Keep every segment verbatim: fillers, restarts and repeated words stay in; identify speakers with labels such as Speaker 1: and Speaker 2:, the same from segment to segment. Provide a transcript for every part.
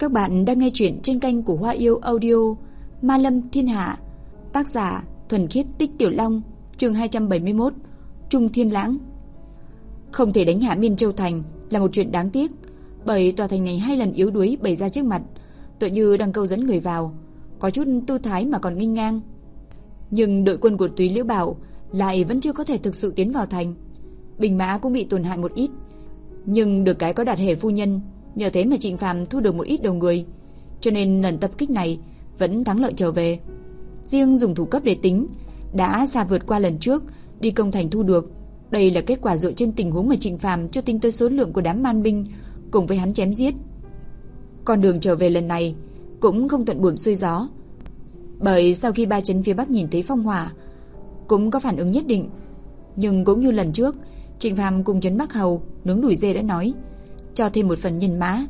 Speaker 1: Các bạn đang nghe chuyện trên kênh của Hoa Yêu Audio, Ma Lâm Thiên Hạ. Tác giả Thuần Khiết Tích Tiểu Long. Chương hai trăm bảy mươi mốt, Trung Thiên Lãng. Không thể đánh hạ Miên Châu Thành là một chuyện đáng tiếc, bởi tòa thành này hai lần yếu đuối bày ra trước mặt, tựa như đang câu dẫn người vào, có chút tư thái mà còn nghênh ngang. Nhưng đội quân của Túy Liễu Bảo lại vẫn chưa có thể thực sự tiến vào thành. Binh mã cũng bị tổn hại một ít, nhưng được cái có Đạt Hề phu nhân, nhờ thế mà Trịnh Phàm thu được một ít đầu người, cho nên lần tập kích này vẫn thắng lợi trở về. Riêng dùng thủ cấp để tính, đã xa vượt qua lần trước đi công thành thu được. Đây là kết quả dựa trên tình huống mà Trịnh Phàm chưa tính tới số lượng của đám man binh cùng với hắn chém giết. Con đường trở về lần này cũng không thuận buồm xuôi gió, bởi sau khi ba trấn phía Bắc nhìn thấy phong hỏa cũng có phản ứng nhất định. Nhưng cũng như lần trước, Trịnh Phàm cùng trấn Bắc Hầu nướng đùi dê đã nói, cho thêm một phần nhân mã,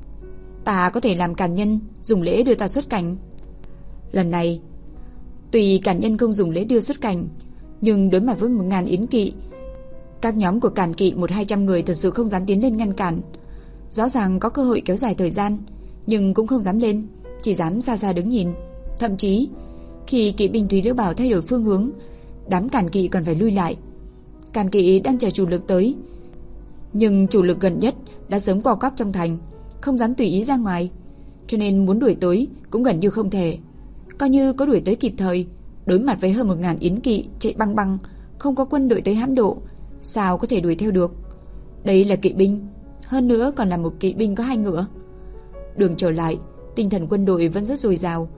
Speaker 1: ta có thể làm càn nhân dùng lễ đưa ta xuất cảnh. Lần này tùy càn nhân không dùng lễ đưa xuất cảnh, nhưng đối mặt với một ngàn yến kỵ, các nhóm của càn kỵ một hai trăm người thật sự không dám tiến lên ngăn cản. Rõ ràng có cơ hội kéo dài thời gian, nhưng cũng không dám lên, chỉ dám xa xa đứng nhìn. Thậm chí khi kỵ binh Túy Liễu Bảo thay đổi phương hướng, đám càn kỵ còn phải lui lại. Càn kỵ đang chờ chủ lực tới, nhưng chủ lực gần nhất đã sớm co cóp trong thành, không dám tùy ý ra ngoài, cho nên muốn đuổi tới cũng gần như không thể. Coi như có đuổi tới kịp thời, đối mặt với hơn một ngàn yến kỵ chạy băng băng, không có quân đội tới hãm độ, sao có thể đuổi theo được. Đây là kỵ binh, hơn nữa còn là một kỵ binh có hai ngựa. Đường trở lại, tinh thần quân đội vẫn rất dồi dào,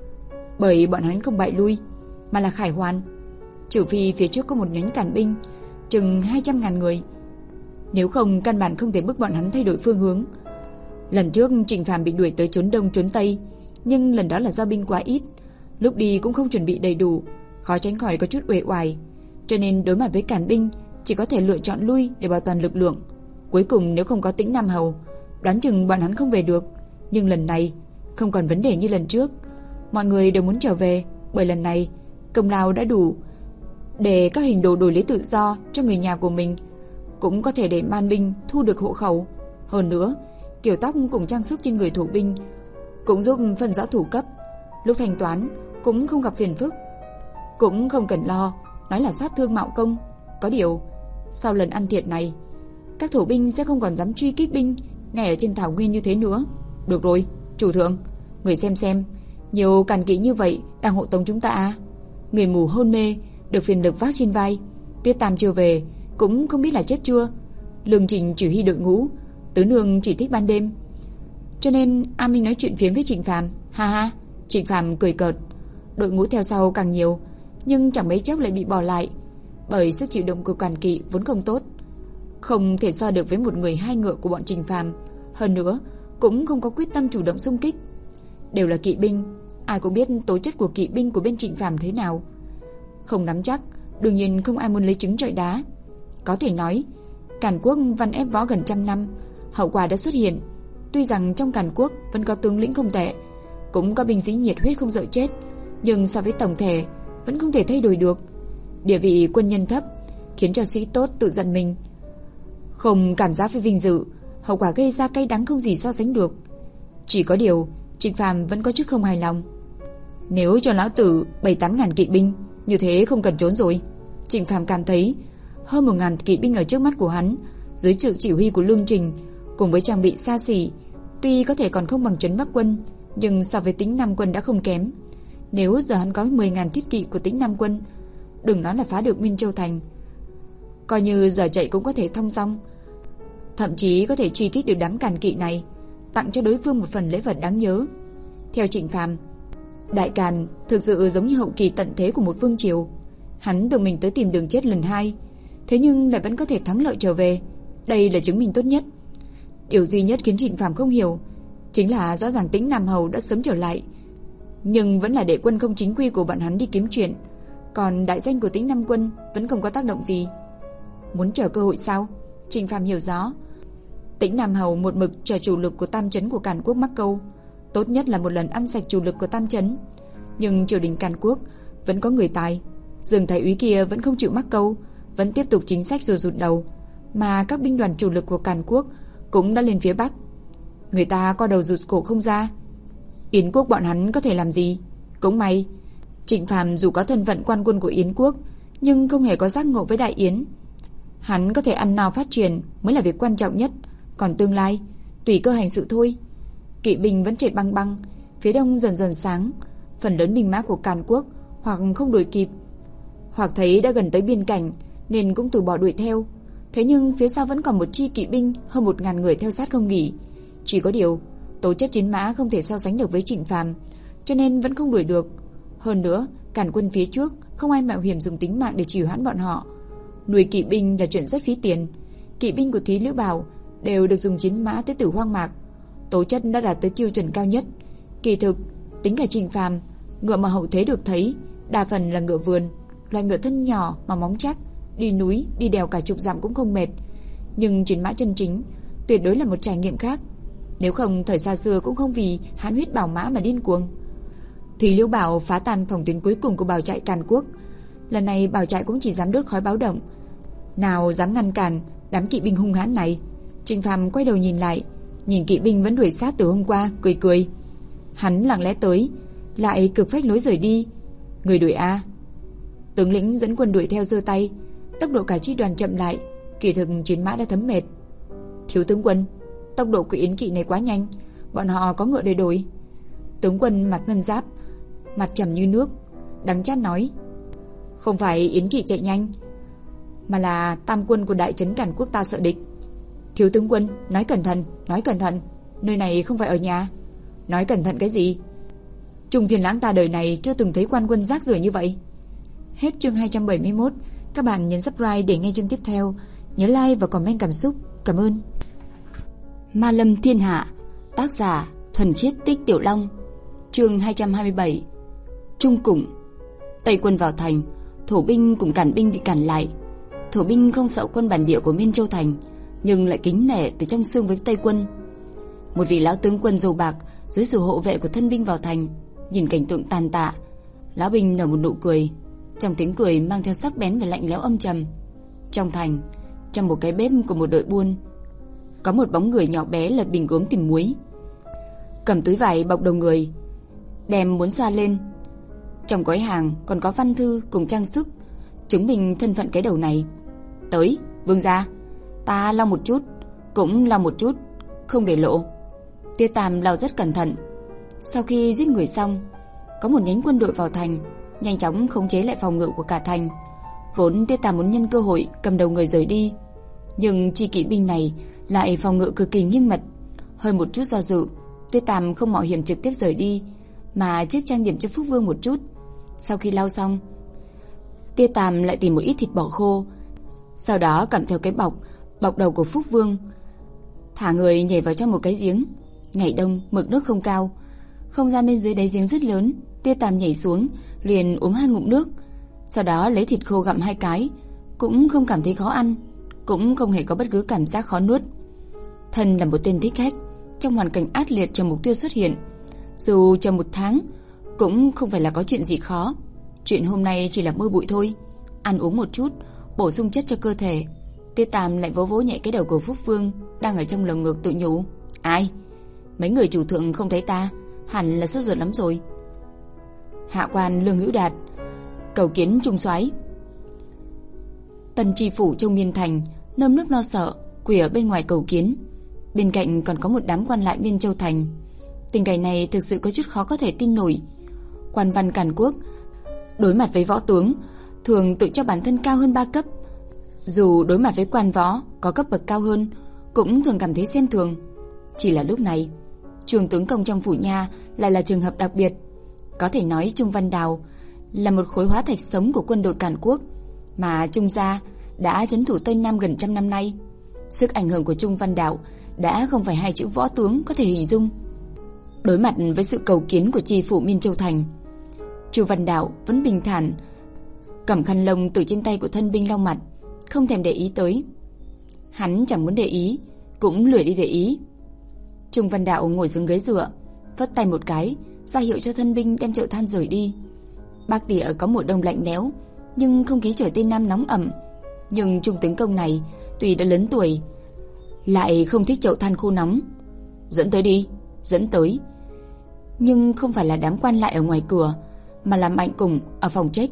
Speaker 1: bởi bọn hắn không bại lui mà là khải hoàn, trừ phi phía trước có một nhánh càn binh chừng hai trăm ngàn người, nếu không căn bản không thể bức bọn hắn thay đổi phương hướng. Lần trước Trịnh Phàm bị đuổi tới trốn đông trốn tây, nhưng lần đó là do binh quá ít, lúc đi cũng không chuẩn bị đầy đủ, khó tránh khỏi có chút uể oải, cho nên đối mặt với càn binh chỉ có thể lựa chọn lui để bảo toàn lực lượng. Cuối cùng nếu không có Tĩnh Nam Hầu, đoán chừng bọn hắn không về được. Nhưng lần này không còn vấn đề như lần trước, mọi người đều muốn trở về, bởi lần này công lao đã đủ để các hình đồ đổi lấy tự do cho người nhà của mình, cũng có thể để man binh thu được hộ khẩu. Hơn nữa, kiểu tóc cùng trang sức trên người thủ binh cũng giúp phân rõ thủ cấp, lúc thanh toán cũng không gặp phiền phức, cũng không cần lo nói là sát thương mạo công. Có điều, sau lần ăn thiệt này, các thủ binh sẽ không còn dám truy kích binh ngay ở trên thảo nguyên như thế nữa. Được rồi, chủ thượng, người xem xem, nhiều càn kỵ như vậy đang hộ tống chúng ta à? Người mù hôn mê được phiền lực vác trên vai, Tiết Tam chưa về cũng không biết là chết chưa. Lương Trình chỉ huy đội ngũ, tứ nương chỉ thích ban đêm, cho nên A Minh nói chuyện phiếm với Trịnh Phàm. Ha ha, Trịnh Phàm cười cợt. Đội ngũ theo sau càng nhiều, nhưng chẳng mấy chốc lại bị bỏ lại, bởi sức chịu đựng của càn kỵ vốn không tốt, không thể so được với một người hai ngựa của bọn Trịnh Phàm. Hơn nữa cũng không có quyết tâm chủ động xung kích. Đều là kỵ binh, ai cũng biết tố chất của kỵ binh của bên Trịnh Phàm thế nào. Không nắm chắc, đương nhiên không ai muốn lấy trứng trọi đá. Có thể nói Càn Quốc văn ép võ gần trăm năm, hậu quả đã xuất hiện. Tuy rằng trong Càn Quốc vẫn có tướng lĩnh không tệ, cũng có binh sĩ nhiệt huyết không sợ chết, nhưng so với tổng thể vẫn không thể thay đổi được. Địa vị quân nhân thấp khiến cho sĩ tốt tự giận mình, không cảm giác với vinh dự, hậu quả gây ra cay đắng không gì so sánh được. Chỉ có điều Trịnh Phàm vẫn có chút không hài lòng. Nếu cho lão tử bảy tám ngàn kỵ binh, như thế không cần trốn rồi. Trịnh Phàm cảm thấy hơn một ngàn kỵ binh ở trước mắt của hắn, dưới sự chỉ huy của Lương Trình, cùng với trang bị xa xỉ, tuy có thể còn không bằng trấn Bắc quân, nhưng so với Tĩnh Nam quân đã không kém. Nếu giờ hắn có mười ngàn thiết kỵ của Tĩnh Nam quân, đừng nói là phá được Minh Châu thành, coi như giờ chạy cũng có thể thông dong, thậm chí có thể truy kích được đám càn kỵ này, tặng cho đối phương một phần lễ vật đáng nhớ. Theo Trịnh Phàm, Đại Càn thực sự giống như hậu kỳ tận thế của một vương triều. Hắn tự mình tới tìm đường chết lần hai, thế nhưng lại vẫn có thể thắng lợi trở về. Đây là chứng minh tốt nhất. Điều duy nhất khiến Trịnh Phàm không hiểu chính là rõ ràng Tĩnh Nam Hầu đã sớm trở lại, nhưng vẫn là để quân không chính quy của bọn hắn đi kiếm chuyện, còn đại danh của Tĩnh Nam quân vẫn không có tác động gì. Muốn chờ cơ hội sao? Trịnh Phàm hiểu rõ, Tĩnh Nam Hầu một mực chờ chủ lực của tam trấn của Càn Quốc mắc câu, tốt nhất là một lần ăn sạch chủ lực của tam trấn. Nhưng triều đình Càn Quốc vẫn có người tài, Dương Thái úy kia vẫn không chịu mắc câu, vẫn tiếp tục chính sách rùa rụt đầu, mà các binh đoàn chủ lực của Càn Quốc cũng đã lên phía Bắc. Người ta co đầu rụt cổ không ra. Yến quốc bọn hắn có thể làm gì? Cũng may Trịnh Phàm dù có thân phận quan quân của Yến quốc, nhưng không hề có giác ngộ với Đại Yến. Hắn có thể ăn no phát triển mới là việc quan trọng nhất, còn tương lai tùy cơ hành sự thôi. Kỵ binh vẫn chạy băng băng, phía đông dần dần sáng. Phần lớn binh mã của Càn quốc hoặc không đuổi kịp, hoặc thấy đã gần tới biên cảnh nên cũng từ bỏ đuổi theo. Thế nhưng phía sau vẫn còn một chi kỵ binh hơn một ngàn người theo sát không nghỉ. Chỉ có điều tố chất chiến mã không thể so sánh được với Trịnh Phàm, cho nên vẫn không đuổi được. Hơn nữa, Càn quân phía trước không ai mạo hiểm dùng tính mạng để trì hoãn bọn họ. Nuôi kỵ binh là chuyện rất phí tiền. Kỵ binh của Thúy Liễu Bảo đều được dùng chiến mã tới Tử Hoang Mạc, tố chất đã đạt tới tiêu chuẩn cao nhất. Kỳ thực, tính cả Trịnh Phàm, ngựa mà hậu thế được thấy đa phần là ngựa vườn, loài ngựa thân nhỏ mà móng chắc, đi núi, đi đèo cả chục dặm cũng không mệt. Nhưng chiến mã chân chính tuyệt đối là một trải nghiệm khác. Nếu không, thời xa xưa cũng không vì hán huyết bảo mã mà điên cuồng. Thúy Liễu Bảo phá tan phòng tuyến cuối cùng của bảo trại Càn quốc. Lần này bảo trại cũng chỉ dám đốt khói báo động, nào dám ngăn cản đám kỵ binh hung hãn này. Trịnh Phàm quay đầu nhìn lại, nhìn kỵ binh vẫn đuổi sát từ hôm qua, cười cười. Hắn lặng lẽ tới, lại cực phách lối rời đi. Người đuổi a? Tướng lĩnh dẫn quân đuổi theo giơ tay, tốc độ cả chi đoàn chậm lại. Kỳ thực chiến mã đã thấm mệt. Thiếu tướng quân, tốc độ của Yến kỵ này quá nhanh, bọn họ có ngựa để đổi. Tướng quân mặc ngân giáp, mặt trầm như nước, đắng chát nói. Không phải Yến kỵ chạy nhanh, mà là tam quân của đại trấn Càn quốc ta sợ địch. Thiếu tướng quân, nói cẩn thận, nói cẩn thận, nơi này không phải ở nhà. Nói cẩn thận cái gì? Trung Thiên Lãng ta đời này chưa từng thấy quan quân rác rưởi như vậy. Hết chương hai trăm bảy mươi mốt. Các bạn nhấn subscribe để nghe chương tiếp theo. Nhớ like và comment cảm xúc. Cảm ơn. Ma Lâm Thiên Hạ. Tác giả Thuần Khiết Tích Tiểu Long. Chương hai trăm hai mươi bảy. Trung Củng. Tây quân vào thành, thổ binh cùng cản binh bị cản lại. Thổ binh không sợ quân bản địa của Miên Châu thành, nhưng lại kính nể từ trong xương với Tây quân. Một vị lão tướng quân râu bạc dưới sự hộ vệ của thân binh vào thành, nhìn cảnh tượng tàn tạ, lão binh nở một nụ cười, trong tiếng cười mang theo sắc bén và lạnh lẽo âm trầm. Trong thành, trong một cái bếp của một đội buôn, có một bóng người nhỏ bé lật bình gốm tìm muối, cầm túi vải bọc đầu người, đem muốn xoa lên. Trong gói hàng còn có văn thư cùng trang sức chứng minh thân phận cái đầu này. Tới, vương gia, ta lau một chút, cũng lau một chút, không để lộ. Tia Tam lau rất cẩn thận. Sau khi giết người xong, có một nhánh quân đội vào thành, nhanh chóng khống chế lại phòng ngự của cả thành. Vốn Tia Tam muốn nhân cơ hội cầm đầu người rời đi, nhưng chi kỵ binh này lại phòng ngự cực kỳ nghiêm mật. Hơi một chút do dự, Tia Tam không mạo hiểm trực tiếp rời đi, mà trước trang điểm cho Phúc Vương một chút. Sau khi lau xong, Tia Tam lại tìm một ít thịt bò khô, sau đó cầm theo cái bọc bọc đầu của Phúc Vương, thả người nhảy vào trong một cái giếng. Ngày đông mực nước không cao, không gian bên dưới đáy giếng rất lớn. Tia Tam nhảy xuống liền uống hai ngụm nước, sau đó lấy thịt khô gặm hai cái, cũng không cảm thấy khó ăn, cũng không hề có bất cứ cảm giác khó nuốt. Thân là một tên thích khách, trong hoàn cảnh ác liệt chờ mục tiêu xuất hiện, dù chờ một tháng cũng không phải là có chuyện gì khó. Chuyện hôm nay chỉ là mưa bụi thôi. Ăn uống một chút, bổ sung chất cho cơ thể. Tia Tam lại vỗ vỗ nhẹ cái đầu của Phúc Vương đang ở trong lồng ngực, tự nhủ. Ai? Mấy người chủ thượng không thấy ta, hẳn là sốt ruột lắm rồi. Hạ quan Lương Hữu Đạt cầu kiến trung soái. Tần tri phủ trong Miên thành nơm nớp lo sợ quỳ ở bên ngoài cầu kiến. Bên cạnh còn có một đám quan lại Miên Châu thành. Tình cảnh này thực sự có chút khó có thể tin nổi. Quan văn Càn quốc đối mặt với võ tướng thường tự cho bản thân cao hơn ba cấp, dù đối mặt với quan võ có cấp bậc cao hơn cũng thường cảm thấy xem thường. Chỉ là lúc này, trường tướng công trong phủ nha lại là trường hợp đặc biệt. Có thể nói Trung Văn Đào là một khối hóa thạch sống của quân đội Càn quốc, mà Trung gia đã trấn thủ Tây Nam gần trăm năm nay. Sức ảnh hưởng của Trung Văn Đào đã không phải hai chữ võ tướng có thể hình dung. Đối mặt với sự cầu kiến của tri phủ Miên Châu thành, Chu Văn Đạo vẫn bình thản cầm khăn lông từ trên tay của thân binh lau mặt, không thèm để ý tới. Hắn chẳng muốn để ý, cũng lười đi để ý. Trung Văn Đạo ngồi xuống ghế dựa, vất tay một cái, ra hiệu cho thân binh đem chậu than rời đi. Bắc Địa có mùa đông lạnh lẽo, nhưng không khí trời Tây Nam nóng ẩm. Nhưng trung tướng công này tuy đã lớn tuổi, lại không thích chậu than khô nóng. Dẫn tới đi, dẫn tới. Nhưng không phải là đám quan lại ở ngoài cửa, mà là Mạnh Cùng ở phòng trách.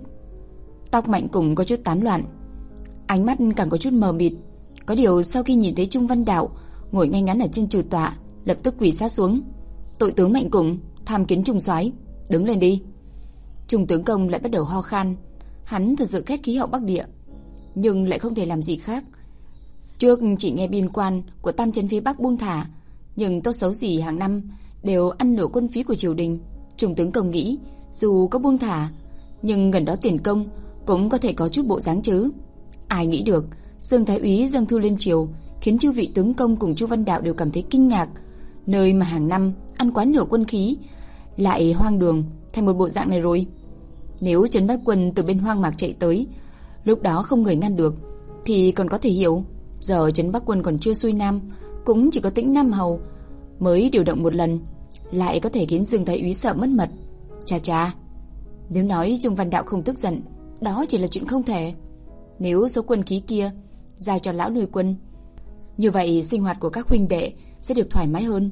Speaker 1: Tóc Mạnh Cùng có chút tán loạn, ánh mắt càng có chút mờ mịt. Có điều sau khi nhìn thấy Trung Văn Đạo ngồi ngay ngắn ở trên chủ tọa, lập tức quỳ sát xuống. Tội tướng Mạnh Cùng tham kiến Trung soái, đứng lên đi. Trung tướng công lại bắt đầu ho khan. Hắn thật sự ghét khí hậu Bắc Địa, nhưng lại không thể làm gì khác. Trước chỉ nghe biên quan của tam trấn phía Bắc buông thả, nhưng tốt xấu gì hàng năm đều ăn nửa quân phí của triều đình. Trung tướng công nghĩ dù có buông thả, nhưng gần đó tiền công cũng có thể có chút bộ dáng chứ. Ai nghĩ được Dương Thái úy dâng thư lên triều, khiến chư vị tướng công cùng Chu Văn Đạo đều cảm thấy kinh ngạc. Nơi mà hàng năm ăn quá nửa quân khí lại hoang đường thành một bộ dạng này rồi. Nếu Trấn Bắc Quân từ bên hoang mạc chạy tới, lúc đó không người ngăn được thì còn có thể hiểu. Giờ Trấn Bắc Quân còn chưa xuôi nam, cũng chỉ có Tĩnh Nam Hầu mới điều động một lần, lại có thể khiến Dương Thái úy sợ mất mật. Chà chà, nếu nói Trung Văn Đạo không tức giận, đó chỉ là chuyện không thể. Nếu số quân khí kia giao cho lão nuôi quân, như vậy sinh hoạt của các huynh đệ sẽ được thoải mái hơn,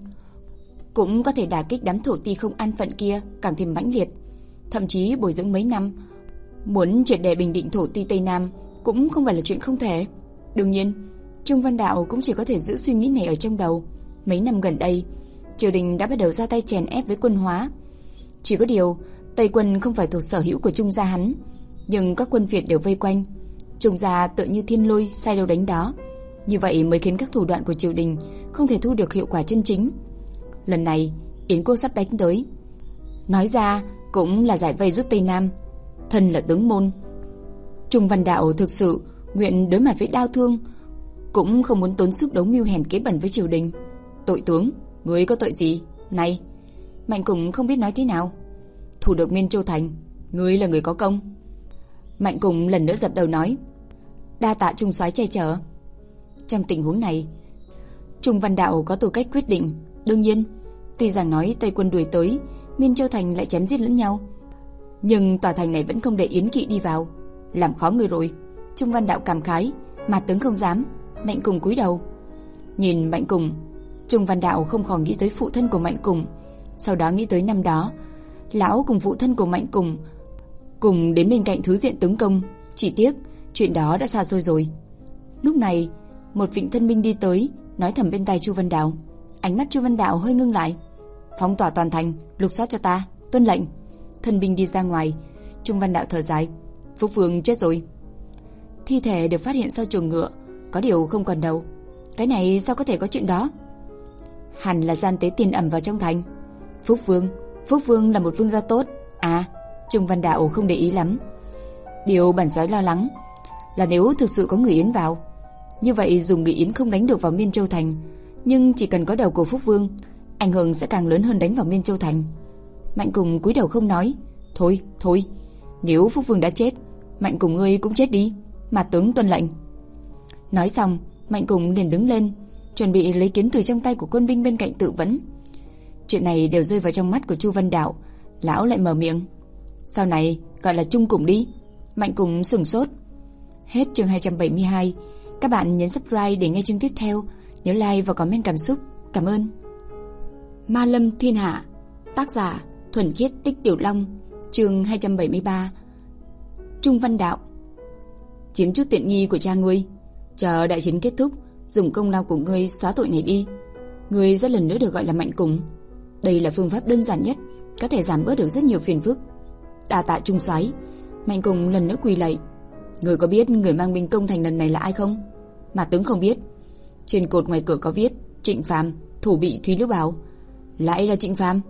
Speaker 1: cũng có thể đả kích đám thổ ti không an phận kia càng thêm mãnh liệt. Thậm chí bồi dưỡng mấy năm, muốn triệt để bình định thổ ti Tây Nam cũng không phải là chuyện không thể. Đương nhiên, Trung Văn Đạo cũng chỉ có thể giữ suy nghĩ này ở trong đầu. Mấy năm gần đây, triều đình đã bắt đầu ra tay chèn ép với quân hóa. Chỉ có điều, Tây quân không phải thuộc sở hữu của Trung gia hắn, nhưng các quân Việt đều vây quanh. Trung gia tựa như thiên lôi sai đâu đánh đó. Như vậy mới khiến các thủ đoạn của triều đình không thể thu được hiệu quả chân chính. Lần này, Yến Quốc sắp đánh tới. Nói ra cũng là giải vây giúp Tây Nam. Thân là tướng môn, Trung Văn Đạo thực sự nguyện đối mặt với đau thương, cũng không muốn tốn sức đấu mưu hèn kế bẩn với triều đình. Tội tướng, ngươi có tội gì? Này, Mạnh Cùng không biết nói thế nào. Thủ được Miên Châu thành, ngươi là người có công. Mạnh Cùng lần nữa dập đầu nói, đa tạ Trung soái che chở. Trong tình huống này, Trung Văn Đạo có tư cách quyết định. Đương nhiên, tuy rằng nói Tây quân đuổi tới, Miên Châu thành lại chém giết lẫn nhau, nhưng tòa thành này vẫn không để Yến kỵ đi vào, làm khó người rồi. Trung Văn Đạo cảm khái, mà tướng không dám. Mạnh Cùng cúi đầu nhìn Mạnh Cùng. Trung Văn Đạo không khỏi nghĩ tới phụ thân của Mạnh Cùng, sau đó nghĩ tới năm đó lão cùng phụ thân của Mạnh Cùng cùng đến bên cạnh thứ diện tướng công. Chỉ tiếc chuyện đó đã xa xôi rồi. Lúc này, một vị thân binh đi tới, nói thầm bên tai Chu Văn Đạo. Ánh mắt Chu Văn Đạo hơi ngưng lại. Phong tỏa toàn thành, lục soát cho ta, tuân lệnh. Thân binh đi ra ngoài. Trung Văn Đạo thở dài, Phúc Vương chết rồi. Thi thể được phát hiện sau chuồng ngựa, có điều không còn đầu. Cái này sao có thể có chuyện đó? Hẳn là gian tế tiền ẩn vào trong thành. Phúc Vương, Phúc Vương là một vương gia tốt. À, Trung Văn Đạo không để ý lắm. Điều bản soái lo lắng là nếu thực sự có người Yến vào, như vậy dùng người Yến không đánh được vào Miên Châu thành, nhưng chỉ cần có đầu của Phúc Vương, ảnh hưởng sẽ càng lớn hơn đánh vào Miên Châu thành. Mạnh Cùng cúi đầu không nói. Thôi, thôi, nếu Phúc Vương đã chết, Mạnh Cùng ngươi cũng chết đi. Mà tướng tuân lệnh. Nói xong, Mạnh Cùng liền đứng lên, chuẩn bị lấy kiếm từ trong tay của quân binh bên cạnh tự vấn. Chuyện này đều rơi vào trong mắt của Chu Văn Đạo. Lão lại mở miệng, sau này gọi là Trung Cùng đi. Mạnh Cùng sửng sốt. Hết chương hai trăm bảy mươi hai. Các bạn nhấn subscribe để nghe chương tiếp theo. Nhớ like và comment cảm xúc. Cảm ơn. Ma Lâm Thiên Hạ, tác giả Thuần Khiết Tích Tiểu Long, chương hai trăm bảy mươi ba. Trung Văn Đạo, chiếm chút tiện nghi của cha ngươi, chờ đại chiến kết thúc, dùng công lao của ngươi xóa tội này đi. Ngươi sẽ lần nữa được gọi là Mạnh Cùng. Đây là phương pháp đơn giản nhất, có thể giảm bớt được rất nhiều phiền phức. Đa tạ Trung soái. Mạnh Cùng lần nữa quỳ lạy. Ngươi có biết người mang binh công thành lần này là ai không? Mà tướng không biết. Trên cột ngoài cửa có viết Trịnh Phàm, thủ bị Thúy Lữ Bảo. Lại là Trịnh Phàm.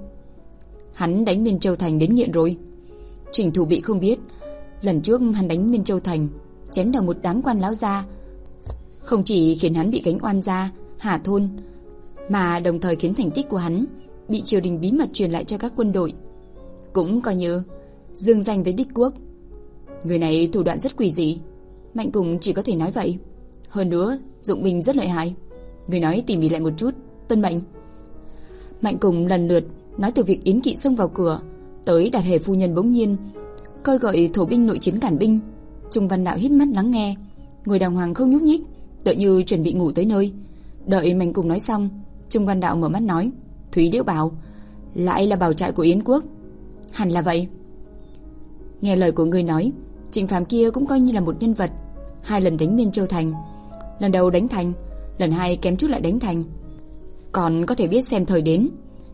Speaker 1: Hắn đánh Miên Châu thành đến nghiện rồi. Trịnh thủ bị không biết, lần trước hắn đánh Miên Châu thành, chém đầu một đám quan lão gia, không chỉ khiến hắn bị gánh oan gia Hà thôn, mà đồng thời khiến thành tích của hắn bị triều đình bí mật truyền lại cho các quân đội, cũng coi như dương danh với đích quốc. Người này thủ đoạn rất quỷ dị. Mạnh Cùng chỉ có thể nói vậy. Hơn nữa dụng binh rất lợi hại. Người nói tỉ mỉ lại một chút, tuân mệnh. Mạnh Cùng lần lượt nói từ việc Yến kỵ xông vào cửa, tới Đạt Hề phu nhân bỗng nhiên coi gọi thổ binh nội chiến cản binh. Trung Văn Đạo hít mắt lắng nghe, ngồi đàng hoàng không nhúc nhích, tựa như chuẩn bị ngủ tới nơi. Đợi Mạnh Cùng nói xong, Trung Văn Đạo mở mắt nói, Thúy Liễu Bảo, lại là bảo trại của Yến Quốc. Hẳn là vậy. Nghe lời của ngươi nói, Trịnh Phàm kia cũng coi như là một nhân vật. Hai lần đánh Miên Châu thành, lần đầu đánh thành, lần hai kém chút lại đánh thành, còn có thể biết xem thời đến,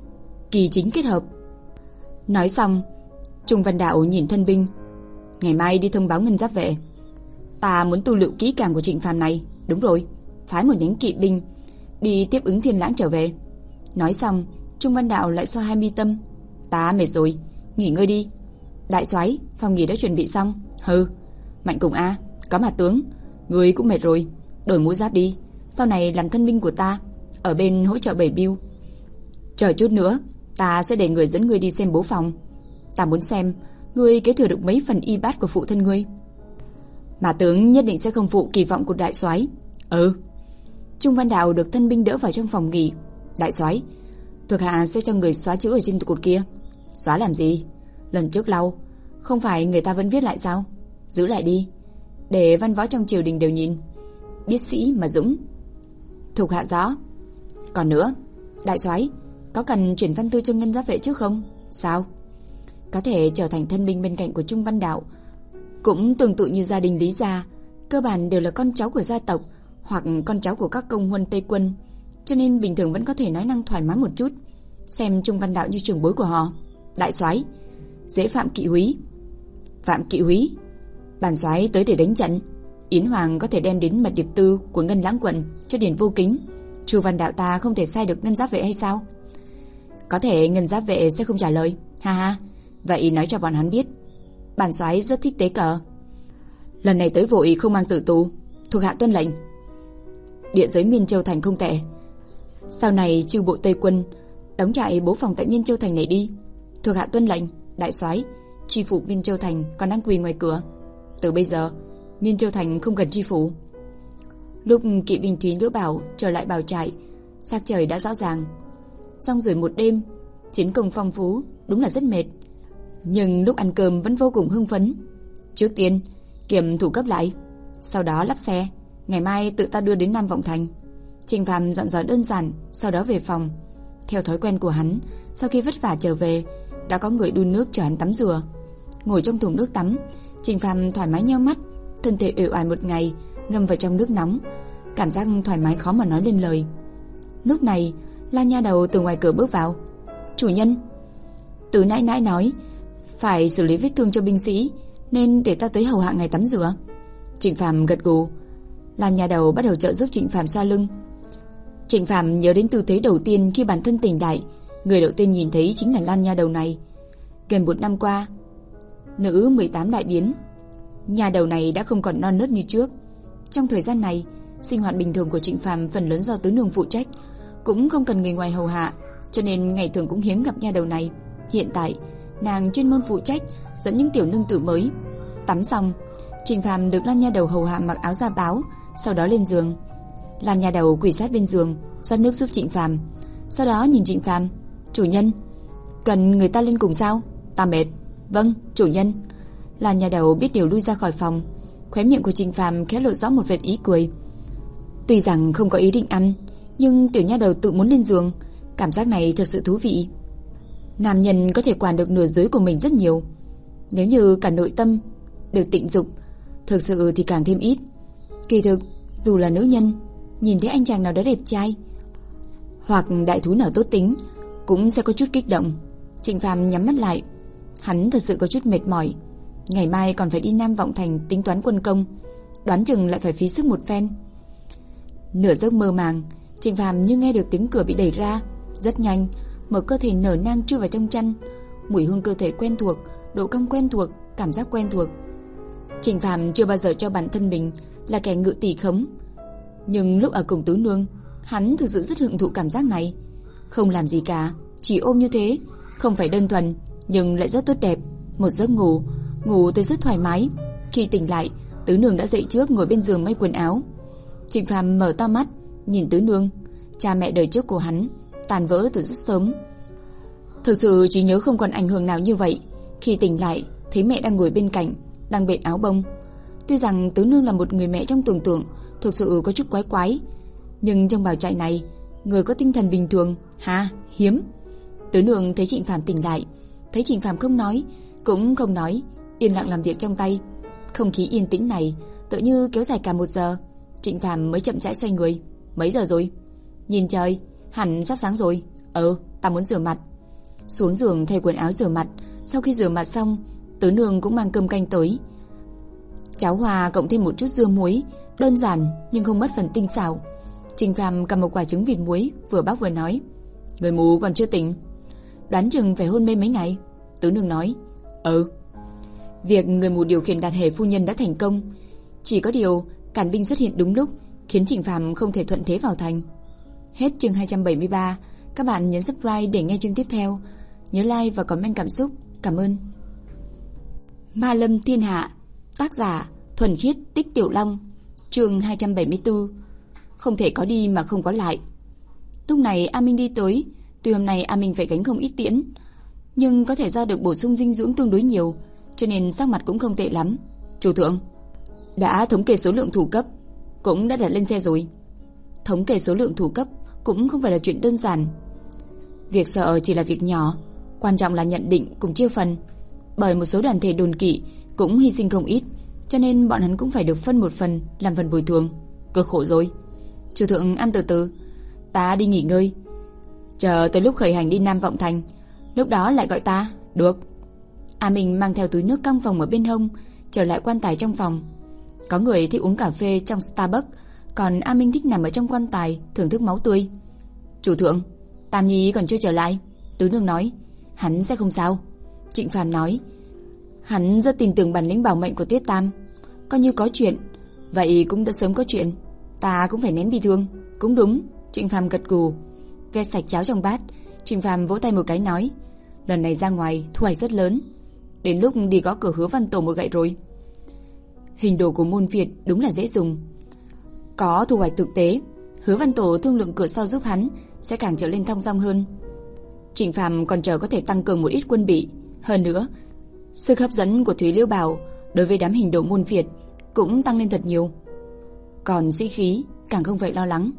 Speaker 1: kỳ chính kết hợp. Nói xong, Trung Văn Đạo nhìn thân binh, ngày mai đi thông báo Ngân Giáp vệ. Ta muốn tư liệu kỹ càng của Trịnh Phàm này. Đúng rồi, phái một nhánh kỵ binh đi tiếp ứng Thiên Lãng trở về. Nói xong, Trung Văn Đạo lại xoa hai mi tâm. Ta mệt rồi, nghỉ ngơi đi. Đại soái, phòng nghỉ đã chuẩn bị xong. Hừ. Mạnh Cùng A, có mặt tướng, ngươi cũng mệt rồi, đổi mũ giáp đi, sau này làm thân binh của ta, ở bên hỗ trợ bảy biêu. Chờ chút nữa, ta sẽ để người dẫn ngươi đi xem bố phòng. Ta muốn xem ngươi kế thừa được mấy phần y bát của phụ thân ngươi. Mà tướng nhất định sẽ không phụ kỳ vọng của đại soái. Ừ. Trung Văn Đạo được thân binh đỡ vào trong phòng nghỉ. Đại soái, thuộc hạ sẽ cho người xóa chữ ở trên cột kia. Xóa làm gì? Lần trước lau, không phải người ta vẫn viết lại sao? Giữ lại đi, để văn võ trong triều đình đều nhìn. Biết sĩ mà dũng. Thuộc hạ rõ. Còn nữa, đại soái, có cần chuyển văn thư cho Ngân Giáp vệ trước không? Sao? Có thể trở thành thân binh bên cạnh của Trung Văn Đạo, cũng tương tự như gia đình Lý gia, cơ bản đều là con cháu của gia tộc hoặc con cháu của các công huân Tây quân, cho nên bình thường vẫn có thể nói năng thoải mái một chút, xem Trung Văn Đạo như trưởng bối của họ. Đại soái, dễ Phạm Kỵ Húy. Phạm Kỵ Húy? Bản soái tới để đánh trận. Yến Hoàng có thể đem đến mật điệp tư của Ngân Lãng quận cho Điền Vô Kính. Chu Văn Đạo ta không thể sai được Ngân Giáp vệ hay sao? Có thể Ngân Giáp vệ sẽ không trả lời. Ha ha, vậy nói cho bọn hắn biết, bản soái rất thích tế cờ. Lần này tới vội không mang tử tù, thuộc hạ tuân lệnh. Địa giới Miên Châu thành không tệ, sau này trừ bộ Tây quân đóng trại bố phòng tại Miên Châu thành này đi. Thuộc hạ tuân lệnh. Đại soái, tri phủ Miên Châu thành còn đang quỳ ngoài cửa. Từ bây giờ Miên Châu thành không cần tri phủ. Lúc kỵ binh Thúy Liễu Bảo trở lại bảo trại, sắc trời đã rõ ràng. Xong rồi một đêm chiến công phong phú, đúng là rất mệt, nhưng lúc ăn cơm vẫn vô cùng hưng phấn. Trước tiên kiểm thủ cấp lại, sau đó lắp xe, ngày mai tự ta đưa đến Nam Vọng Thành. Trịnh Phàm dặn dò đơn giản, sau đó về phòng. Theo thói quen của hắn, sau khi vất vả trở về, đã có người đun nước chờ hắn tắm rửa. Ngồi trong thùng nước tắm, Trịnh Phàm thoải mái nheo mắt, thân thể uể oải một ngày ngâm vào trong nước nóng, cảm giác thoải mái khó mà nói lên lời. Lúc này, La nha đầu từ ngoài cửa bước vào. Chủ nhân, Từ nãi nãi nói phải xử lý vết thương cho binh sĩ, nên để ta tới hầu hạ ngài tắm rửa. Trịnh Phàm gật gù. La nha đầu bắt đầu trợ giúp Trịnh Phàm xoa lưng. Trịnh Phàm nhớ đến tư thế đầu tiên khi bản thân tỉnh lại, người đầu tiên nhìn thấy chính là Lan nha đầu này. Gần một năm qua, nữ mười tám đại biến, nha đầu này đã không còn non nớt như trước. Trong thời gian này, sinh hoạt bình thường của Trịnh Phàm phần lớn do tứ nương phụ trách, cũng không cần người ngoài hầu hạ, cho nên ngày thường cũng hiếm gặp nha đầu này. Hiện tại, nàng chuyên môn phụ trách dẫn những tiểu nương tử mới. Tắm xong, Trịnh Phàm được Lan nha đầu hầu hạ mặc áo da báo, sau đó lên giường. Lan nha đầu quỳ sát bên giường, xoát nước giúp Trịnh Phàm, sau đó nhìn Trịnh Phàm. Chủ nhân, cần người ta lên cùng sao? Ta mệt. Vâng, chủ nhân. Lan nha đầu biết điều lui ra khỏi phòng. Khóe miệng của Trịnh Phàm khẽ lộ rõ một vệt ý cười. Tuy rằng không có ý định ăn, nhưng tiểu nha đầu tự muốn lên giường, cảm giác này thật sự thú vị. Nam nhân có thể quản được nửa dưới của mình rất nhiều. Nếu như cả nội tâm đều tịnh dục, thực sự thì càng thêm ít. Kỳ thực, dù là nữ nhân, nhìn thấy anh chàng nào đó đẹp trai hoặc đại thú nào tốt tính, cũng sẽ có chút kích động. Trịnh Phàm nhắm mắt lại. Hắn thật sự có chút mệt mỏi. Ngày mai còn phải đi Nam Vọng Thành tính toán quân công, đoán chừng lại phải phí sức một phen. Nửa giấc mơ màng, Trịnh Phàm như nghe được tiếng cửa bị đẩy ra. Rất nhanh, mở cơ thể nở nang chui vào trong chăn. Mùi hương cơ thể quen thuộc, độ cong quen thuộc, cảm giác quen thuộc. Trịnh Phàm chưa bao giờ cho bản thân mình là kẻ ngự tỷ khống, nhưng lúc ở cùng tứ nương, hắn thực sự rất hưởng thụ cảm giác này. Không làm gì cả, chỉ ôm như thế, không phải đơn thuần, nhưng lại rất tốt đẹp. Một giấc ngủ, ngủ tới rất thoải mái. Khi tỉnh lại, tứ nương đã dậy trước, ngồi bên giường may quần áo. Trịnh Phàm mở to mắt, nhìn tứ nương. Cha mẹ đời trước của hắn tàn vỡ từ rất sớm. Thực sự trí nhớ không còn ảnh hưởng nào như vậy. Khi tỉnh lại, thấy mẹ đang ngồi bên cạnh, đang bện áo bông. Tuy rằng tứ nương là một người mẹ trong tưởng tượng thực sự có chút quái quái, nhưng trong bảo trại này, người có tinh thần bình thường, hả? Hiếm. Tứ nương thấy Trịnh Phàm tỉnh lại, thấy Trịnh Phàm không nói, cũng không nói, yên lặng làm việc trong tay. Không khí yên tĩnh này tự như kéo dài cả một giờ. Trịnh Phàm mới chậm rãi xoay người. Mấy giờ rồi? Nhìn trời, hẳn sắp sáng rồi. Ừ, ta muốn rửa mặt. Xuống giường thay quần áo rửa mặt. Sau khi rửa mặt xong, Tứ nương cũng mang cơm canh tới. Cháo hòa cộng thêm một chút dưa muối, đơn giản nhưng không mất phần tinh xảo. Trịnh Phàm cầm một quả trứng vịt muối, vừa bóc vừa nói: Người mù còn chưa tỉnh, đoán chừng phải hôn mê mấy ngày. Tứ nương nói: Ừ. Việc người mù điều khiển đàn hề phu nhân đã thành công, chỉ có điều cản binh xuất hiện đúng lúc, khiến Trịnh Phàm không thể thuận thế vào thành. Hết chương hai trăm bảy mươi ba. Các bạn nhấn subscribe để nghe chương tiếp theo. Nhớ like và comment cảm xúc. Cảm ơn. Ma Lâm Thiên Hạ. Tác giả Thuần Khiết Tích Tiểu Long. Chương hai trăm bảy mươi tư. Không thể có đi mà không có lại. Lúc này A Minh đi tới. Tuy hôm nay A Minh phải gánh không ít tiễn, nhưng có thể do được bổ sung dinh dưỡng tương đối nhiều, cho nên sắc mặt cũng không tệ lắm. Chủ thượng, đã thống kê số lượng thủ cấp, cũng đã đặt lên xe rồi. Thống kê số lượng thủ cấp cũng không phải là chuyện đơn giản. Việc sợ chỉ là việc nhỏ, quan trọng là nhận định cùng chia phần. Bởi một số đoàn thể đồn kỵ cũng hy sinh không ít, cho nên bọn hắn cũng phải được phân một phần làm phần bồi thường. Cực khổ rồi. Chủ thượng ăn từ từ, ta đi nghỉ ngơi, chờ tới lúc khởi hành đi Nam Vọng Thành, lúc đó lại gọi ta. Được. A Minh mang theo túi nước căng phòng ở bên hông, trở lại quan tài trong phòng. Có người thích uống cà phê trong Starbucks, còn A Minh thích nằm ở trong quan tài thưởng thức máu tươi. Chủ thượng, Tam Nhi còn chưa trở lại. Tứ nương nói: Hắn sẽ không sao. Trịnh Phàm nói: Hắn rất tin tưởng bản lĩnh bảo mệnh của Tiết Tam, coi như có chuyện, vậy cũng đã sớm có chuyện. Ta cũng phải nén bi thương. Cũng đúng. Trịnh Phàm gật gù, vét sạch cháo trong bát. Trịnh Phàm vỗ tay một cái nói: Lần này ra ngoài thu hoạch rất lớn, đến lúc đi gõ cửa Hứa Văn Tổ một gậy rồi. Hình đồ của môn Việt đúng là dễ dùng, có thu hoạch thực tế. Hứa Văn Tổ thương lượng cửa sau giúp hắn sẽ càng trở lên thong dong hơn. Trịnh Phàm còn chờ có thể tăng cường một ít quân bị. Hơn nữa, sức hấp dẫn của Thúy Liêu Bảo đối với đám hình đồ môn Việt cũng tăng lên thật nhiều. Còn sĩ khí càng không phải lo lắng.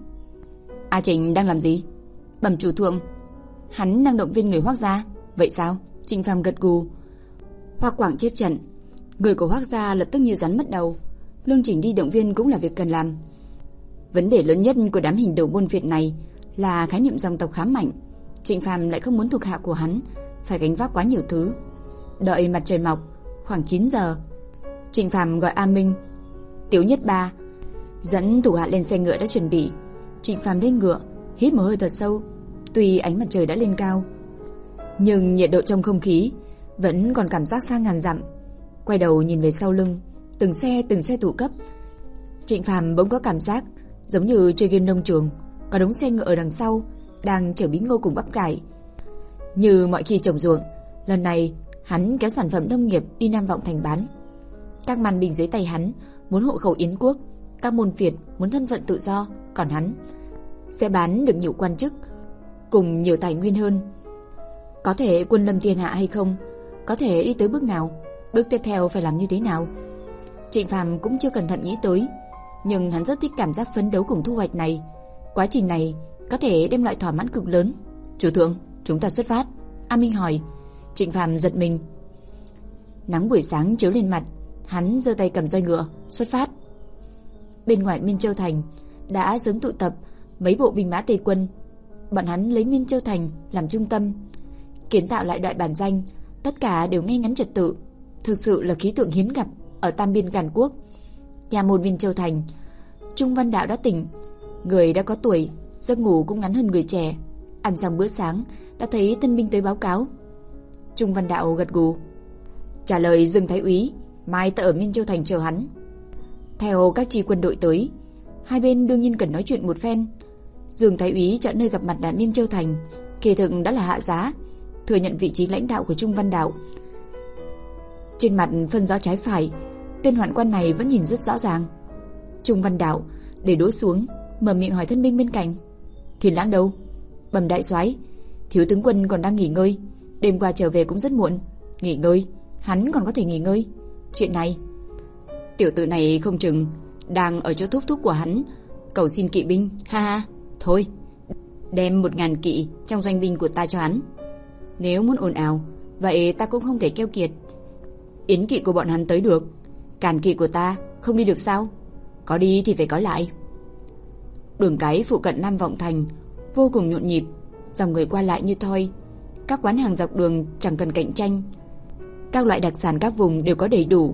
Speaker 1: A Trịnh đang làm gì? Bẩm chủ thượng, hắn đang động viên người Hoắc gia. Vậy sao? Trịnh Phàm gật gù. Hoắc Quảng chết trận, người của Hoắc gia lập tức như rắn mất đầu. Lương Chỉnh đi động viên cũng là việc cần làm. Vấn đề lớn nhất của đám hình đồ môn Việt này là khái niệm dòng tộc khá mạnh. Trịnh Phàm lại không muốn thuộc hạ của hắn phải gánh vác quá nhiều thứ. Đợi mặt trời mọc khoảng chín giờ, Trịnh Phàm gọi A Minh, Tiếu Nhất Ba dẫn thủ hạ lên xe ngựa đã chuẩn bị. Trịnh Phàm lên ngựa, hít một hơi thật sâu. Tuy ánh mặt trời đã lên cao, nhưng nhiệt độ trong không khí vẫn còn cảm giác xa ngàn dặm. Quay đầu nhìn về sau lưng, từng xe từng xe tụ cấp. Trịnh Phàm bỗng có cảm giác giống như chơi game nông trường, có đống xe ngựa ở đằng sau đang chở bí ngô cùng bắp cải. Như mọi khi trồng ruộng, lần này hắn kéo sản phẩm nông nghiệp đi Nam Vọng Thành bán. Các man binh dưới tay hắn muốn hộ khẩu Yến quốc, các môn Việt muốn thân phận tự do, còn hắn sẽ bán được nhiều quan chức cùng nhiều tài nguyên hơn. Có thể quân lâm thiên hạ hay không, có thể đi tới bước nào, bước tiếp theo phải làm như thế nào, Trịnh Phàm cũng chưa cẩn thận nghĩ tới. Nhưng hắn rất thích cảm giác phấn đấu cùng thu hoạch này. Quá trình này có thể đem lại thỏa mãn cực lớn. Chủ thượng, chúng ta xuất phát. A Minh hỏi. Trịnh Phàm giật mình. Nắng buổi sáng chiếu lên mặt, hắn giơ tay cầm roi ngựa, xuất phát. Bên ngoài Minh Châu Thành đã sớm tụ tập mấy bộ binh mã Tây quân. Bọn hắn lấy Minh Châu Thành làm trung tâm, kiến tạo lại đại bản danh, tất cả đều ngay ngắn trật tự, thực sự là khí tượng hiếm gặp ở Tam Biên Càn Quốc. Nhà môn Minh Châu Thành, Trung Văn Đạo đã tỉnh, người đã có tuổi, giấc ngủ cũng ngắn hơn người trẻ. Ăn xong bữa sáng đã thấy tân binh tới báo cáo. Trung Văn Đạo gật gù, trả lời Dương Thái úy, mai ta ở Minh Châu Thành chờ hắn. Theo các chi quân đội tới, hai bên đương nhiên cần nói chuyện một phen. Dương Thái úy chọn nơi gặp mặt tại Minh Châu Thành, kỳ thực đã là hạ giá, thừa nhận vị trí lãnh đạo của Trung Văn Đạo. Trên mặt phân rõ trái phải, tên hoạn quan này vẫn nhìn rất rõ ràng. Trung Văn Đạo để đũa xuống, mở miệng hỏi thân binh bên cạnh. Thiên Lãng đâu? Bẩm đại soái, thiếu tướng quân còn đang nghỉ ngơi, đêm qua trở về cũng rất muộn. Nghỉ ngơi? Hắn còn có thể nghỉ ngơi? Chuyện này, tiểu tử này không chừng đang ở chỗ thúc thúc của hắn cầu xin kỵ binh. Ha ha, thôi, Đem một ngàn kỵ trong doanh binh của ta cho hắn. Nếu muốn ồn ào, vậy ta cũng không thể keo kiệt. Yến kỵ của bọn hắn tới được, càn kỵ của ta không đi được sao? Có đi thì phải có lại. Đường cái phụ cận Nam Vọng Thành vô cùng nhộn nhịp, dòng người qua lại như thoi. Các quán hàng dọc đường chẳng cần cạnh tranh, các loại đặc sản các vùng đều có đầy đủ,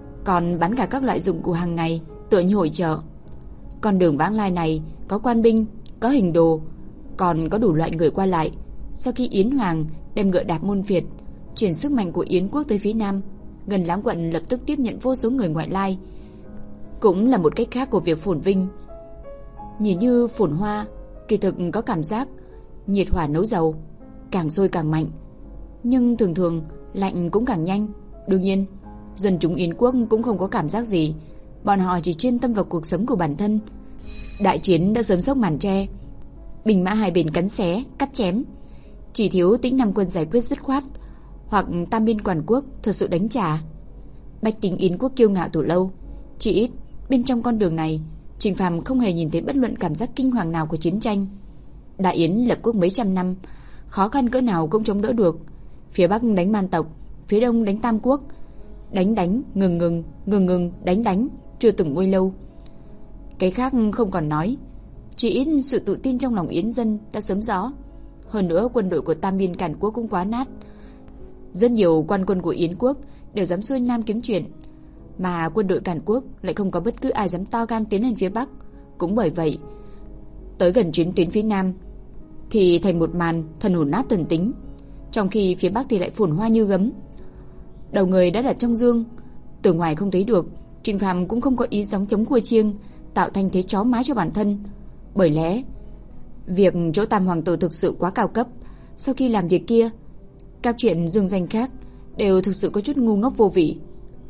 Speaker 1: còn bán cả các loại dụng cụ hàng ngày, tựa như hội chợ. Con đường vãng lai này có quan binh, có hình đồ, còn có đủ loại người qua lại. Sau khi Yến Hoàng đem ngựa đạp môn Việt chuyển sức mạnh của Yến quốc tới phía Nam, Ngân Lãng quận lập tức tiếp nhận vô số người ngoại lai, cũng là một cách khác của việc phồn vinh. Nhìn như phồn hoa, kỳ thực có cảm giác nhiệt hỏa nấu dầu, càng sôi càng mạnh, nhưng thường thường lạnh cũng càng nhanh. Đương nhiên, dân chúng Yến quốc cũng không có cảm giác gì, bọn họ chỉ chuyên tâm vào cuộc sống của bản thân. Đại chiến đã sớm xốc màn tre, binh mã hai bên cắn xé, cắt chém, chỉ thiếu Tĩnh Nam quân giải quyết dứt khoát, hoặc tam biên quản quốc thật sự đánh trả. Bách tính Yến quốc kiêu ngạo từ lâu, chỉ ít bên trong con đường này, Trình Phàm không hề nhìn thấy bất luận cảm giác kinh hoàng nào của chiến tranh. Đại Yến lập quốc mấy trăm năm, khó khăn cỡ nào cũng chống đỡ được. Phía Bắc đánh Man tộc, phía Đông đánh Tam quốc, đánh đánh ngừng ngừng ngừng ngừng đánh đánh, chưa từng nguôi lâu. Cái khác không còn nói, chỉ ít sự tự tin trong lòng Yến dân đã sớm rõ. Hơn nữa quân đội của Tam biên cản quốc cũng quá nát. Rất nhiều quan quân của Yến quốc đều dám xuôi Nam kiếm chuyện, mà quân đội cản quốc lại không có bất cứ ai dám to gan tiến lên phía Bắc. Cũng bởi vậy, tới gần chiến tuyến phía Nam thì thành một màn thần hồn nát thần tính, trong khi phía Bắc thì lại phồn hoa như gấm. Đầu người đã đặt trong dương, từ ngoài không thấy được, Trình Phàm cũng không có ý gióng chống cua chiêng, tạo thành thế chó má cho bản thân. Bởi lẽ việc chỗ Tam hoàng tử thực sự quá cao cấp. Sau khi làm việc kia, các chuyện dương danh khác đều thực sự có chút ngu ngốc vô vị.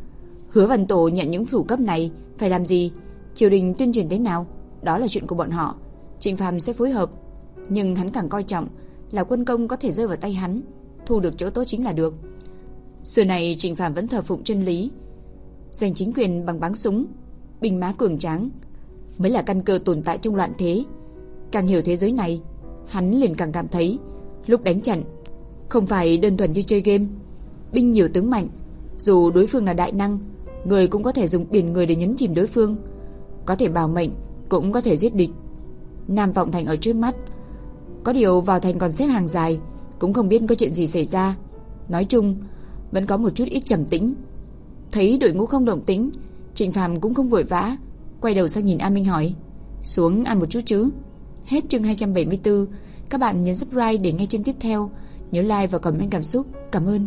Speaker 1: Hứa Văn Tổ nhận những phủ cấp này phải làm gì, triều đình tuyên truyền thế nào, đó là chuyện của bọn họ. Trình Phàm sẽ phối hợp, nhưng hắn càng coi trọng là quân công có thể rơi vào tay hắn, thu được chỗ tốt chính là được. Xưa này Trình Phàm vẫn thờ phụng chân lý, giành chính quyền bằng báng súng, binh mã cường tráng mới là căn cơ tồn tại trong loạn thế. Càng hiểu thế giới này, hắn liền càng cảm thấy lúc đánh trận không phải đơn thuần như chơi game. Binh nhiều tướng mạnh, dù đối phương là đại năng, người cũng có thể dùng biển người để nhấn chìm đối phương, có thể bảo mệnh, cũng có thể giết địch. Nam Vọng Thành ở trước mắt, có điều vào thành còn xếp hàng dài, cũng không biết có chuyện gì xảy ra. Nói chung vẫn có một chút ít trầm tĩnh. Thấy đội ngũ không động tĩnh, Trịnh Phàm cũng không vội vã, quay đầu sang nhìn A Minh hỏi: xuống ăn một chút chứ? Hết chương hai trăm bảy mươi tư. Các bạn nhấn subscribe để nghe chương tiếp theo, nhớ like và comment cảm xúc. Cảm ơn.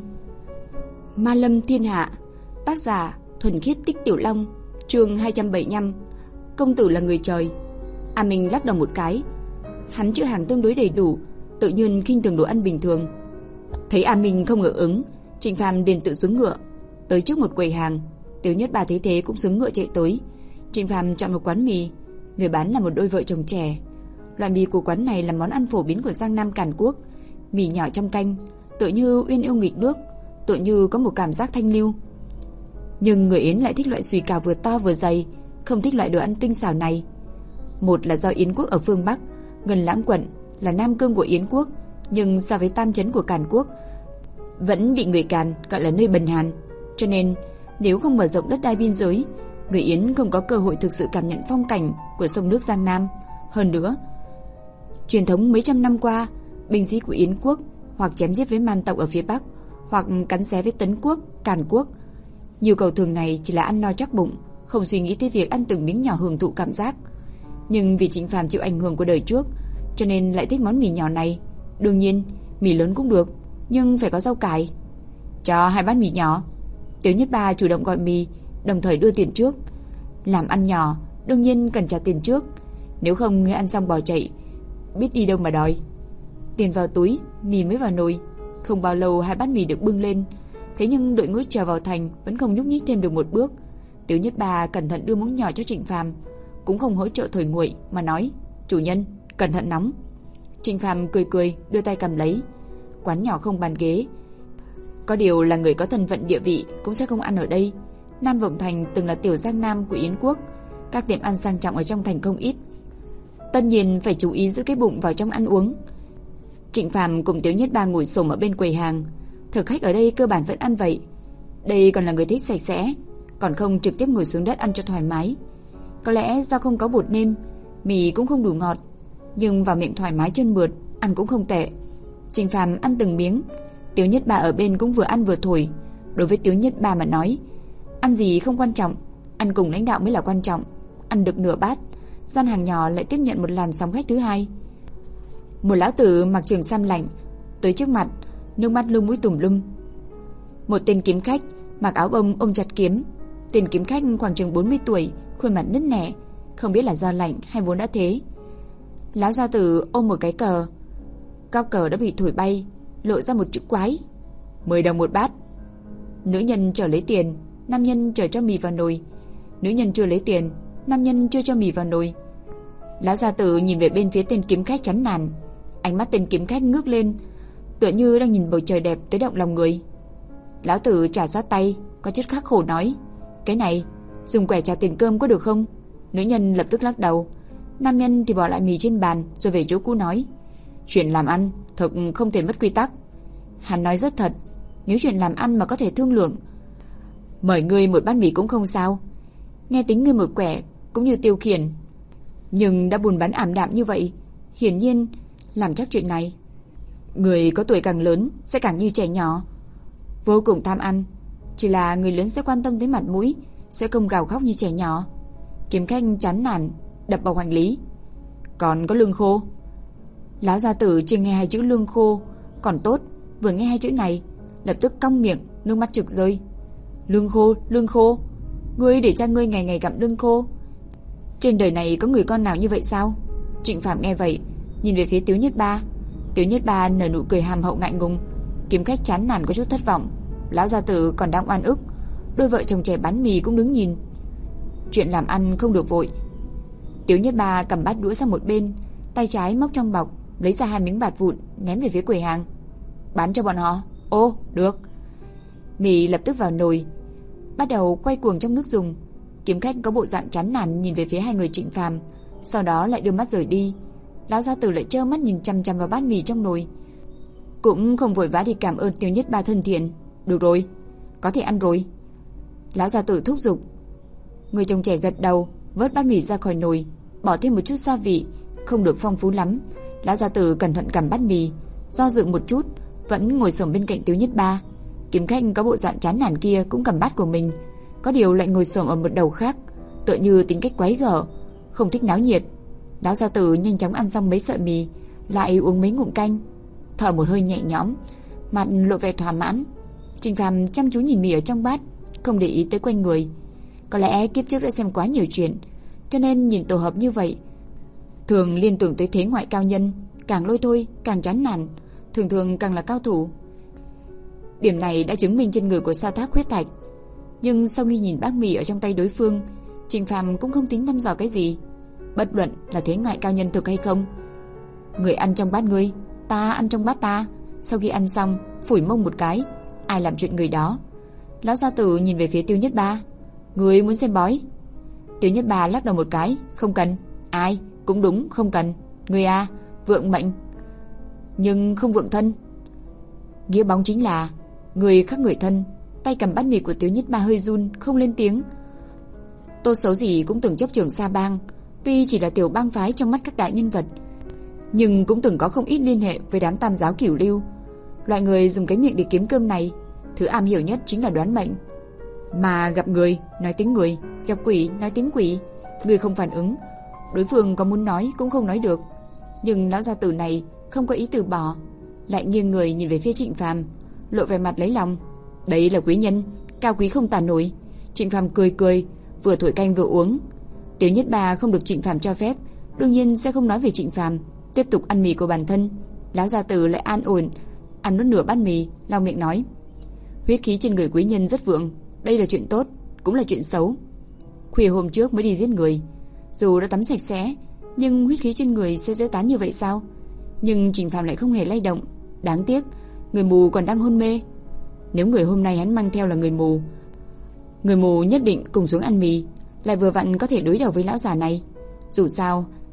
Speaker 1: Ma Lâm Thiên Hạ, tác giả Thuần Khiết Tích Tiểu Long, chương hai trăm bảy mươi lăm. Công tử là người trời. A Minh lắc đầu một cái, hắn chữ hàng tương đối đầy đủ, tự nhiên khinh thường đồ ăn bình thường. Thấy A Minh không ngờ ứng, Trịnh Phàm liền tự xuống ngựa, tới trước một quầy hàng. Tiểu Nhất Bà thấy thế cũng xuống ngựa chạy tới. Trịnh Phàm chọn một quán mì, người bán là một đôi vợ chồng trẻ. Loại mì của quán này là món ăn phổ biến của Giang Nam Càn Quốc, mì nhỏ trong canh, tựa như uyên ương nghịch nước, tựa như có một cảm giác thanh lưu. Nhưng người Yến lại thích loại sùi cảo vừa to vừa dày, không thích loại đồ ăn tinh xảo này. Một là do Yến quốc ở phương Bắc, Ngân Lãng quận là nam cương của Yến quốc, nhưng so với tam trấn của Càn Quốc vẫn bị người Càn gọi là nơi bần hàn, cho nên nếu không mở rộng đất đai biên giới, người Yến không có cơ hội thực sự cảm nhận phong cảnh của sông nước Giang Nam. Hơn nữa, truyền thống mấy trăm năm qua, binh sĩ của Yến quốc hoặc chém giết với Man tộc ở phía Bắc, hoặc cắn xé với Tấn quốc, Càn quốc. Nhu cầu thường ngày chỉ là ăn no chắc bụng, không suy nghĩ tới việc ăn từng miếng nhỏ hưởng thụ cảm giác. Nhưng vì Trịnh Phàm chịu ảnh hưởng của đời trước, cho nên lại thích món mì nhỏ này. Đương nhiên, mì lớn cũng được, nhưng phải có rau cải. Cho hai bát mì nhỏ. Tiểu Nhất Bà chủ động gọi mì, đồng thời đưa tiền trước. Làm ăn nhỏ, đương nhiên cần trả tiền trước, nếu không người ăn xong bỏ chạy, biết đi đâu mà đòi. Tiền vào túi, mì mới vào nồi. Không bao lâu hai bát mì được bưng lên. Thế nhưng đội ngũ chờ vào thành vẫn không nhúc nhích thêm được một bước. Tiểu Nhất Bà cẩn thận đưa muỗng nhỏ cho Trịnh Phàm, cũng không hỗ trợ thổi nguội mà nói: chủ nhân, cẩn thận nóng. Trịnh Phàm cười cười đưa tay cầm lấy. Quán nhỏ không bàn ghế, có điều là người có thân phận địa vị cũng sẽ không ăn ở đây. Nam Vọng Thành từng là tiểu Giang Nam của Yến quốc, các tiệm ăn sang trọng ở trong thành không ít. tất nhiên phải chú ý giữ cái bụng vào trong ăn uống. Trịnh Phàm cùng Tiểu Nhất Ba ngồi xổm ở bên quầy hàng. Thực khách ở đây cơ bản vẫn ăn vậy. Đây còn là người thích sạch sẽ, còn không trực tiếp ngồi xuống đất ăn cho thoải mái. Có lẽ do không có bột nêm, mì cũng không đủ ngọt, nhưng vào miệng thoải mái chân mượt, ăn cũng không tệ. Trịnh Phàm ăn từng miếng, Tiểu Nhất Ba ở bên cũng vừa ăn vừa thổi. Đối với Tiểu Nhất Ba mà nói, ăn gì không quan trọng, ăn cùng lãnh đạo mới là quan trọng. Ăn được nửa bát, gian hàng nhỏ lại tiếp nhận một làn sóng khách thứ hai. Một lão tử mặc trường sam lạnh tới trước mặt, nước mắt lưng mũi tùm lum. Một tên kiếm khách mặc áo bông ôm chặt kiếm. Tên kiếm khách khoảng chừng bốn mươi tuổi, khuôn mặt nứt nẻ, không biết là do lạnh hay vốn đã thế. Lão gia tử ôm một cái cờ, góc cờ đã bị thổi bay, lộ ra một chữ quái: mười đồng một bát. Nữ nhân chờ lấy tiền, nam nhân chờ cho mì vào nồi. Nữ nhân chưa lấy tiền, nam nhân chưa cho mì vào nồi. Lão gia tử nhìn về bên phía tên kiếm khách chán nản, ánh mắt tên kiếm khách ngước lên, tựa như đang nhìn bầu trời đẹp tới động lòng người. Lão tử trả sát tay, có chút khắc khổ nói: cái này dùng quẻ trả tiền cơm có được không? Nữ nhân lập tức lắc đầu. Nam nhân thì bỏ lại mì trên bàn rồi về chỗ cũ nói: chuyện làm ăn thật không thể mất quy tắc. Hắn nói rất thật, nếu chuyện làm ăn mà có thể thương lượng, mời ngươi một bát mì cũng không sao. Nghe tính ngươi một quẻ cũng như tiêu khiển, nhưng đã buồn bán ảm đạm như vậy, hiển nhiên làm chắc chuyện này. Người có tuổi càng lớn sẽ càng như trẻ nhỏ, vô cùng tham ăn. Chỉ là người lớn sẽ quan tâm tới mặt mũi, sẽ không gào khóc như trẻ nhỏ. Kiếm khách chán nản đập bọc hành lý: còn có lương khô. Lão gia tử chỉ nghe hai chữ lương khô còn tốt, vừa nghe hai chữ này lập tức cong miệng, nước mắt trực rơi. Lương khô, lương khô, ngươi để cha ngươi ngày ngày gặm lương khô. Trên đời này có người con nào như vậy sao? Trịnh Phàm nghe vậy, nhìn về phía Tiếu Nhất Ba. Tiếu Nhất Ba nở nụ cười hàm hậu ngại ngùng. Kiếm khách chán nản có chút thất vọng. Lão gia tử còn đang oan ức, đôi vợ chồng trẻ bán mì cũng đứng nhìn. Chuyện làm ăn không được vội. Tiếu Nhất Ba cầm bát đũa sang một bên, tay trái móc trong bọc lấy ra hai miếng bạt vụn ném về phía quầy hàng. Bán cho bọn họ. Ô, được. Mì lập tức vào nồi, bắt đầu quay cuồng trong nước dùng. Kiếm khách có bộ dạng chán nản nhìn về phía hai người Trịnh Phàm, sau đó lại đưa mắt rời đi. Lão gia tử lại trơ mắt nhìn chăm chăm vào bát mì trong nồi, cũng không vội vã đi cảm ơn Tiêu Nhất Ba thân thiện. Được rồi, có thể ăn rồi. Lão gia tử thúc giục. Người chồng trẻ gật đầu, vớt bát mì ra khỏi nồi, bỏ thêm một chút gia vị, không được phong phú lắm. Lão gia tử cẩn thận cầm bát mì, do dự một chút, vẫn ngồi xổm bên cạnh Tiêu Nhất Ba. Kiếm khách có bộ dạng chán nản kia cũng cầm bát của mình, có điều lại ngồi xổm ở một đầu khác, tựa như tính cách quái gở, không thích náo nhiệt. Lão gia tử nhanh chóng ăn xong mấy sợi mì, lại uống mấy ngụm canh, thở một hơi nhẹ nhõm, mặt lộ vẻ thỏa mãn. Trịnh Phàm chăm chú nhìn mì ở trong bát, không để ý tới quanh người. Có lẽ kiếp trước đã xem quá nhiều chuyện, cho nên nhìn tổ hợp như vậy, thường liên tưởng tới thế ngoại cao nhân, càng lôi thôi càng chán nản, thường thường càng là cao thủ. Điểm này đã chứng minh trên người của Sa Thác Huyết Thạch. Nhưng sau khi nhìn bát mì ở trong tay đối phương, Trịnh Phàm cũng không tính thăm dò cái gì. Bất luận là thế ngoại cao nhân thực hay không, người ăn trong bát ngươi, ta ăn trong bát ta, sau khi ăn xong phủi mông một cái, ai làm chuyện người đó. Lão gia tử nhìn về phía Tiêu Nhất Ba. Người muốn xem bói? Tiêu Nhất Ba lắc đầu một cái. Không cần. Ai? Cũng đúng, không cần. Người à, vượng mệnh nhưng không vượng thân. Nghĩa bóng chính là người khác người thân. Tay cầm bát mì của Tiêu Nhất Ba hơi run, không lên tiếng. Tô Xấu gì cũng từng chấp trưởng Sa Bang, tuy chỉ là tiểu bang phái trong mắt các đại nhân vật, nhưng cũng từng có không ít liên hệ với đám tam giáo cửu lưu. Loại người dùng cái miệng để kiếm cơm này, thứ am hiểu nhất chính là đoán mệnh. Mà gặp người nói tiếng người, gặp quỷ nói tiếng quỷ. Người không phản ứng, đối phương có muốn nói cũng không nói được. Nhưng lão gia tử này không có ý từ bỏ, lại nghiêng người nhìn về phía Trịnh Phàm, lộ vẻ mặt lấy lòng. Đấy là quý nhân, cao quý không tàn nổi. Trịnh Phàm cười cười, vừa thổi canh vừa uống. Tiểu Nhất Ba không được Trịnh Phàm cho phép, đương nhiên sẽ không nói về Trịnh Phàm, tiếp tục ăn mì của bản thân. Lão gia tử lại an ổn ăn nốt nửa bát mì, lau miệng nói: huyết khí trên người quý nhân rất vượng, đây là chuyện tốt, cũng là chuyện xấu. Khuya hôm trước mới đi giết người, dù đã tắm sạch sẽ, nhưng huyết khí trên người sẽ dễ tán như vậy sao? Nhưng Trịnh Phàm lại không hề lay động. Đáng tiếc, người mù còn đang hôn mê. Nếu người hôm nay hắn mang theo là người mù, người mù nhất định cùng xuống ăn mì, lại vừa vặn có thể đối đầu với lão già này. Dù sao,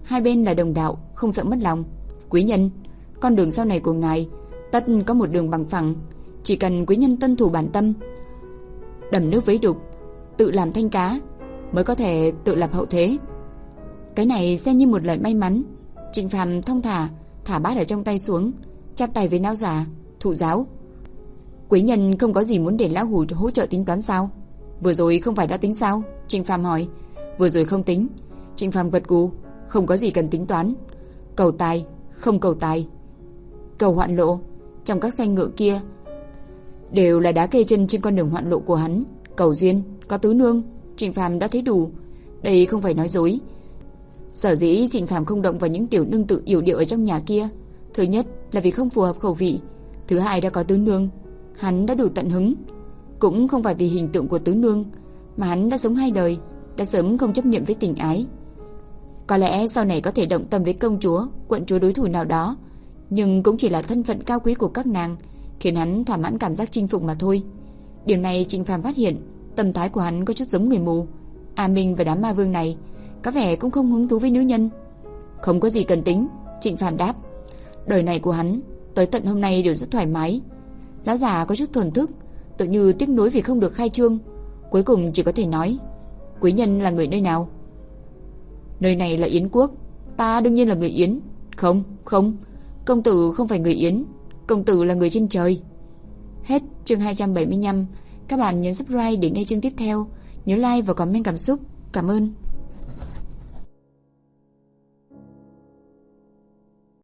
Speaker 1: hai bên là đồng đạo, không sợ mất lòng. Quý nhân, con đường sau này của ngài tất có một đường bằng phẳng, chỉ cần quý nhân tuân thủ bản tâm, đầm nước vấy đục, tự làm thanh cá, mới có thể tự lập hậu thế. Cái này xem như một lời may mắn. Trịnh Phàm thong thả thả bát ở trong tay xuống, chắp tay với lão già, thụ giáo. Quý nhân không có gì muốn để lão hủ hỗ trợ tính toán sao? Vừa rồi không phải đã tính sao? Trịnh Phàm hỏi. Vừa rồi không tính. Trịnh Phàm gật gù, không có gì cần tính toán. Cầu tài, không cầu tài. Cầu hoạn lộ, trong các danh ngữ kia đều là đá kê chân trên con đường hoạn lộ của hắn. Cầu duyên, có tứ nương, Trịnh Phàm đã thấy đủ. Đây không phải nói dối. Sở dĩ Trịnh Phàm không động vào những tiểu nương tự yểu điệu ở trong nhà kia, thứ nhất là vì không phù hợp khẩu vị, thứ hai đã có tứ nương, hắn đã đủ tận hứng. Cũng không phải vì hình tượng của tứ nương, mà hắn đã sống hai đời, đã sớm không chấp nhận với tình ái. Có lẽ sau này có thể động tâm với công chúa, quận chúa đối thủ nào đó, nhưng cũng chỉ là thân phận cao quý của các nàng khiến hắn thỏa mãn cảm giác chinh phục mà thôi. Điều này Trịnh Phàm phát hiện, tâm thái của hắn có chút giống người mù. A Minh và đám ma vương này có vẻ cũng không hứng thú với nữ nhân. Không có gì cần tính, Trịnh Phàm đáp. Đời này của hắn tới tận hôm nay đều rất thoải mái. Lão già có chút thuần thức, tự như tiếc nuối vì không được khai trương, cuối cùng chỉ có thể nói: quý nhân là người nơi nào? Nơi này là Yến quốc. Ta đương nhiên là người Yến. Không, không, công tử không phải người Yến, công tử là người trên trời. Hết chương hai trăm bảy mươi lăm. Các bạn nhấn subscribe để nghe chương tiếp theo. Nhớ like và comment cảm xúc. Cảm ơn.